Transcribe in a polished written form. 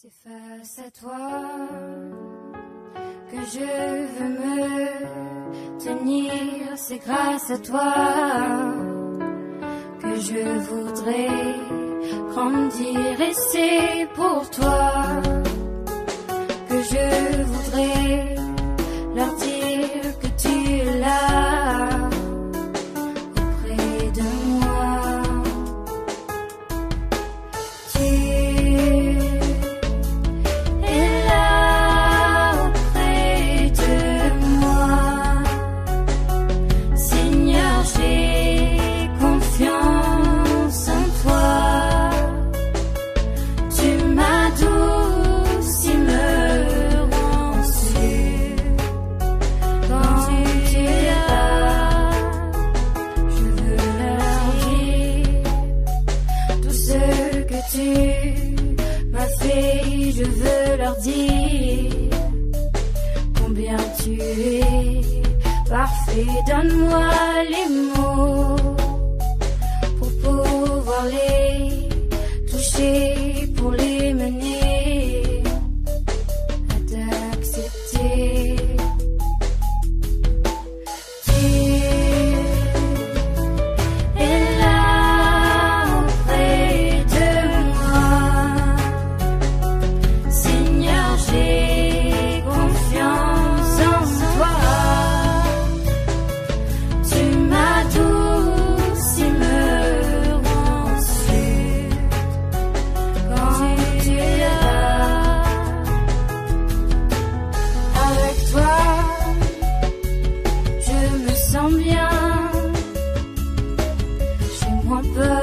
C'est face à toi que je veux me tenir, c'est grâce à toi que je voudrais grandir, et c'est pour toi que je voudrais leur dire que tu es là auprès de moi. Tu es là auprès de moi, Seigneur, j'ai confiance en toi. Tu m'adouces et me rends sûr. Quand tu es là, je veux leur dire tout ce que tu m'as fait. Je veux leur dire combien tu es parfait. Donne-moi les mots pour pouvoir les toucher, pour les mener à t'accepter. Tu es là auprès de moi, Seigneur, j'ai confiance en toi. Tu m'adouces et me rends sûr. Quand tu es là, avec toi, je me sens bien. J'ai moins peur